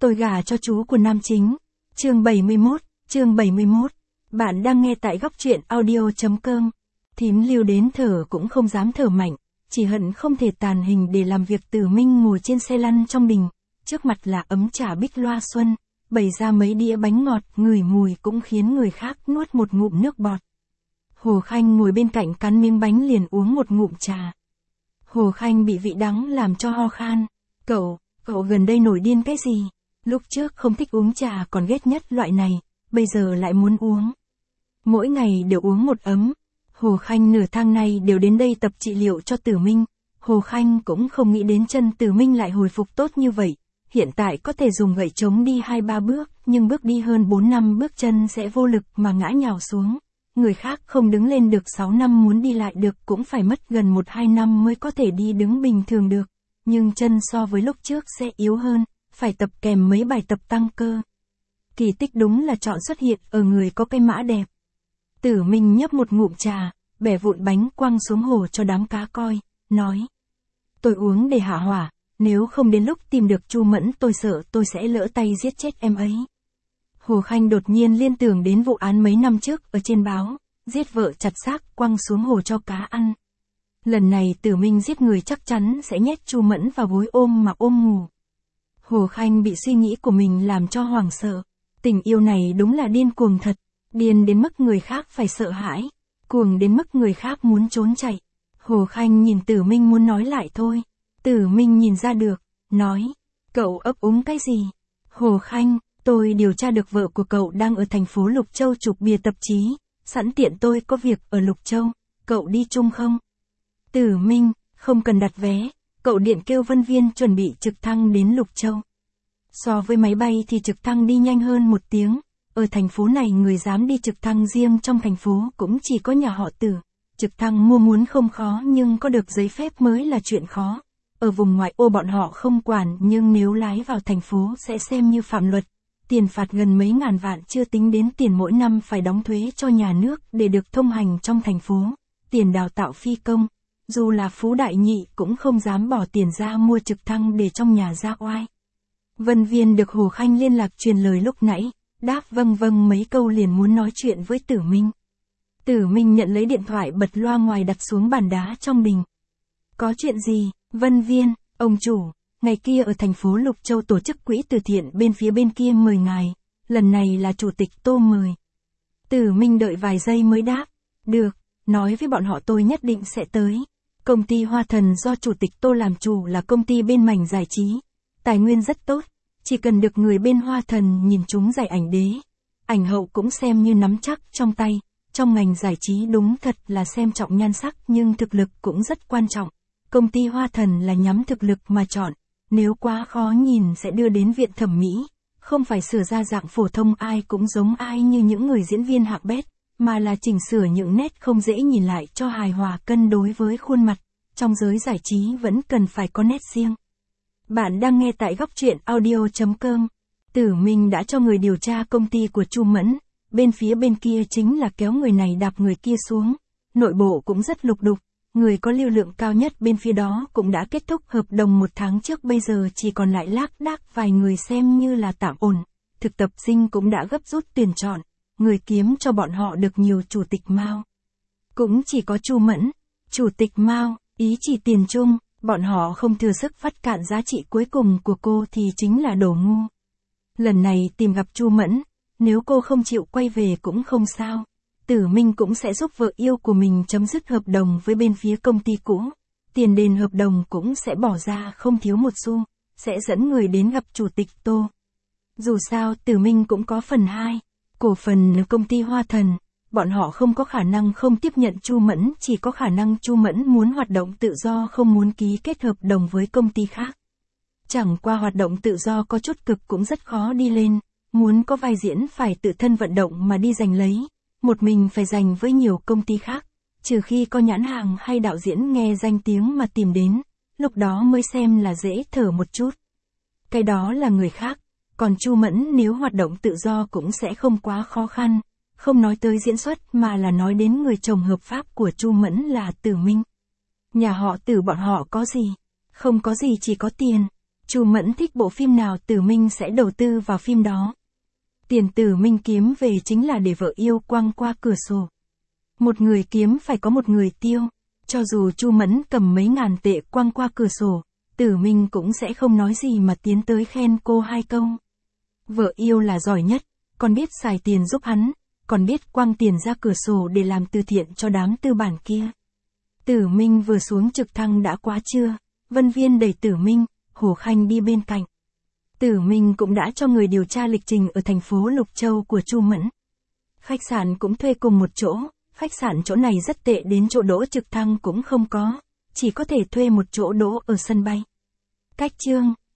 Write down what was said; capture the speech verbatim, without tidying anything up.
Tôi gả cho chú của nam chính. Chương bảy mươi mốt, chương bảy mươi mốt. Bạn đang nghe tại góc truyện audio chấm com. Thím Lưu đến thở cũng không dám thở mạnh, chỉ hận không thể tàn hình để làm việc. Tử Minh ngồi trên xe lăn trong đình, trước mặt là ấm trà bích loa xuân, bày ra mấy đĩa bánh ngọt, ngửi mùi cũng khiến người khác nuốt một ngụm nước bọt. Hồ Khanh ngồi bên cạnh cắn miếng bánh liền uống một ngụm trà. Hồ Khanh bị vị đắng làm cho ho khan. Cậu, cậu gần đây nổi điên cái gì? Lúc trước không thích uống trà còn ghét nhất loại này, bây giờ lại muốn uống. Mỗi ngày đều uống một ấm. Hồ Khanh nửa tháng nay đều đến đây tập trị liệu cho Tử Minh. Hồ Khanh cũng không nghĩ đến chân Tử Minh lại hồi phục tốt như vậy. Hiện tại có thể dùng gậy chống đi hai ba bước, nhưng bước đi hơn bốn năm bước chân sẽ vô lực mà ngã nhào xuống. Người khác không đứng lên được sáu năm muốn đi lại được cũng phải mất gần một hai năm mới có thể đi đứng bình thường được. Nhưng chân so với lúc trước sẽ yếu hơn, phải tập kèm mấy bài tập tăng cơ. Kỳ tích đúng là chọn xuất hiện ở người có cái mã đẹp. Tử Minh nhấp một ngụm trà, bẻ vụn bánh quăng xuống hồ cho đám cá coi, nói. Tôi uống để hạ hỏa, nếu không đến lúc tìm được Chu Mẫn tôi sợ tôi sẽ lỡ tay giết chết em ấy. Hồ Khanh đột nhiên liên tưởng đến vụ án mấy năm trước ở trên báo, giết vợ chặt xác quăng xuống hồ cho cá ăn. Lần này Tử Minh giết người chắc chắn sẽ nhét Chu Mẫn vào gối ôm mà ôm ngủ. Hồ Khanh bị suy nghĩ của mình làm cho hoảng sợ. Tình yêu này đúng là điên cuồng thật, điên đến mức người khác phải sợ hãi, cuồng đến mức người khác muốn trốn chạy. Hồ Khanh nhìn Tử Minh muốn nói lại thôi. Tử Minh nhìn ra được, nói, cậu ấp úng cái gì? Hồ Khanh, tôi điều tra được vợ của cậu đang ở thành phố Lục Châu chụp bìa tạp chí, sẵn tiện tôi có việc ở Lục Châu, cậu đi chung không? Tử Minh, không cần đặt vé, cậu điện kêu Vân Viên chuẩn bị trực thăng đến Lục Châu. So với máy bay thì trực thăng đi nhanh hơn một tiếng, ở thành phố này người dám đi trực thăng riêng trong thành phố cũng chỉ có nhà họ Tử. Trực thăng mua muốn không khó nhưng có được giấy phép mới là chuyện khó. Ở vùng ngoại ô bọn họ không quản nhưng nếu lái vào thành phố sẽ xem như phạm luật. Tiền phạt gần mấy ngàn vạn chưa tính đến tiền mỗi năm phải đóng thuế cho nhà nước để được thông hành trong thành phố. Tiền đào tạo phi công. Dù là phú đại nhị cũng không dám bỏ tiền ra mua trực thăng để trong nhà ra oai. Vân Viên được Hồ Khanh liên lạc truyền lời lúc nãy, đáp vâng vâng mấy câu liền muốn nói chuyện với Tử Minh. Tử Minh nhận lấy điện thoại bật loa ngoài đặt xuống bàn đá trong đình. Có chuyện gì, Vân Viên, ông chủ, ngày kia ở thành phố Lục Châu tổ chức quỹ từ thiện bên phía bên kia mời ngài, lần này là chủ tịch Tô mời. Tử Minh đợi vài giây mới đáp, được, nói với bọn họ tôi nhất định sẽ tới. Công ty Hoa Thần do chủ tịch Tô làm chủ là công ty bên mảnh giải trí, tài nguyên rất tốt, chỉ cần được người bên Hoa Thần nhìn chúng giải ảnh đế. Ảnh hậu cũng xem như nắm chắc trong tay, trong ngành giải trí đúng thật là xem trọng nhan sắc nhưng thực lực cũng rất quan trọng. Công ty Hoa Thần là nhắm thực lực mà chọn, nếu quá khó nhìn sẽ đưa đến viện thẩm mỹ, không phải sửa ra dạng phổ thông ai cũng giống ai như những người diễn viên hạng bét, mà là chỉnh sửa những nét không dễ nhìn lại cho hài hòa cân đối với khuôn mặt, trong giới giải trí vẫn cần phải có nét riêng. Bạn đang nghe tại góc truyện audio chấm com. Tử Minh đã cho người điều tra công ty của Chu Mẫn, bên phía bên kia chính là kéo người này đạp người kia xuống, nội bộ cũng rất lục đục. Người có lưu lượng cao nhất bên phía đó cũng đã kết thúc hợp đồng một tháng trước, bây giờ chỉ còn lại lác đác vài người xem như là tạm ổn. Thực tập sinh cũng đã gấp rút tuyển chọn, người kiếm cho bọn họ được nhiều chủ tịch Mao. Cũng chỉ có Chu Mẫn, chủ tịch Mao, ý chỉ tiền chung, bọn họ không thừa sức phát cạn giá trị cuối cùng của cô thì chính là đồ ngu. Lần này tìm gặp Chu Mẫn, nếu cô không chịu quay về cũng không sao. Tử Minh cũng sẽ giúp vợ yêu của mình chấm dứt hợp đồng với bên phía công ty cũ. Tiền đền hợp đồng cũng sẽ bỏ ra không thiếu một xu, sẽ dẫn người đến gặp chủ tịch Tô. Dù sao Tử Minh cũng có phần hai, cổ phần ở công ty Hoa Thần, bọn họ không có khả năng không tiếp nhận Chu Mẫn, chỉ có khả năng Chu Mẫn muốn hoạt động tự do không muốn ký kết hợp đồng với công ty khác. Chẳng qua hoạt động tự do có chút cực cũng rất khó đi lên, muốn có vai diễn phải tự thân vận động mà đi giành lấy. Một mình phải giành với nhiều công ty khác, trừ khi có nhãn hàng hay đạo diễn nghe danh tiếng mà tìm đến, lúc đó mới xem là dễ thở một chút. Cái đó là người khác, còn Chu Mẫn nếu hoạt động tự do cũng sẽ không quá khó khăn, không nói tới diễn xuất mà là nói đến người chồng hợp pháp của Chu Mẫn là Tử Minh. Nhà họ Tử bọn họ có gì? Không có gì, chỉ có tiền. Chu Mẫn thích bộ phim nào Tử Minh sẽ đầu tư vào phim đó. Tiền Tử Minh kiếm về chính là để vợ yêu quăng qua cửa sổ. Một người kiếm phải có một người tiêu. Cho dù Chu Mẫn cầm mấy ngàn tệ quăng qua cửa sổ, Tử Minh cũng sẽ không nói gì mà tiến tới khen cô hai câu. Vợ yêu là giỏi nhất, còn biết xài tiền giúp hắn, còn biết quăng tiền ra cửa sổ để làm từ thiện cho đám tư bản kia. Tử Minh vừa xuống trực thăng đã quá trưa, Vân Viên đẩy Tử Minh, Hồ Khanh đi bên cạnh. Tử Minh cũng đã cho người điều tra lịch trình ở thành phố Lục Châu của Chu Mẫn. Khách sạn cũng thuê cùng một chỗ, khách sạn chỗ này rất tệ đến chỗ đỗ trực thăng cũng không có, chỉ có thể thuê một chỗ đỗ ở sân bay. Cách chương